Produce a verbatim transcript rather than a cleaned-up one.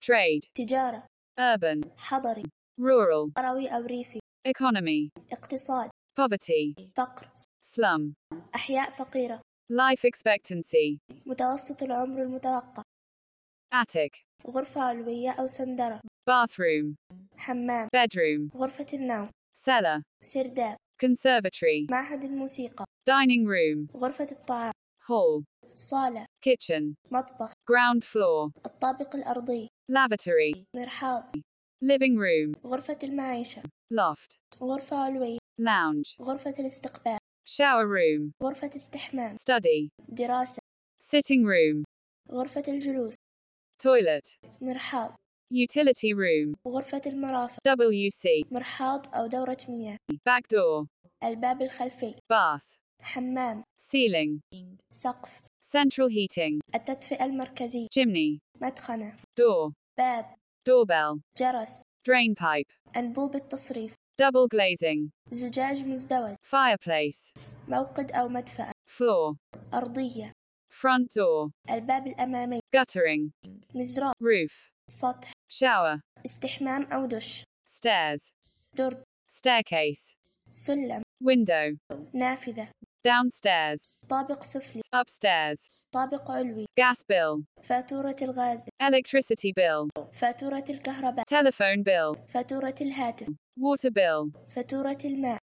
trade, تجارة، urban, حضري، rural, قروي أو ريفي، economy, اقتصاد، poverty, فقر، slum, أحياء فقيرة، life expectancy, متوسط العمر المتوقع، attic, غرفة علوية أو سندرة، bathroom, حمام، bedroom, غرفة النوم، cellar, سرداب، conservatory, معهد الموسيقى، dining room, غرفة الطعام، hall, صالة، kitchen, مطبخ، ground floor, الطابق الأرضي، lavatory, مرحاض، living room, غرفة المعيشة، loft, غرفة علوية، lounge, غرفة الاستقبال، shower room, غرفة استحمام، study, دراسة، sitting room, غرفة الجلوس، toilet, مرحاض، utility room, غرفة المرافق، W C, مرحاض أو دورة مياه، back door, الباب الخلفي، bath, حمام، ceiling, سقف، central heating, التدفئة المركزية، chimney, مدخنة، door, باب، doorbell, جرس، drain pipe, أنبوب التصريف، double glazing, زجاج مزدوج، fireplace, موقد أو مدفأة، floor, أرضية، front door, الباب الأمامي، guttering, مزراب، roof, سطح، shower, استحمام أو دش، stairs, درج، staircase, سلم، window, نافذة، downstairs, طابق سفلي، upstairs, طابق علوي، gas bill, فاتورة الغاز، electricity bill, فاتورة الكهرباء، telephone bill, فاتورة الهاتف، water bill, فاتورة الماء،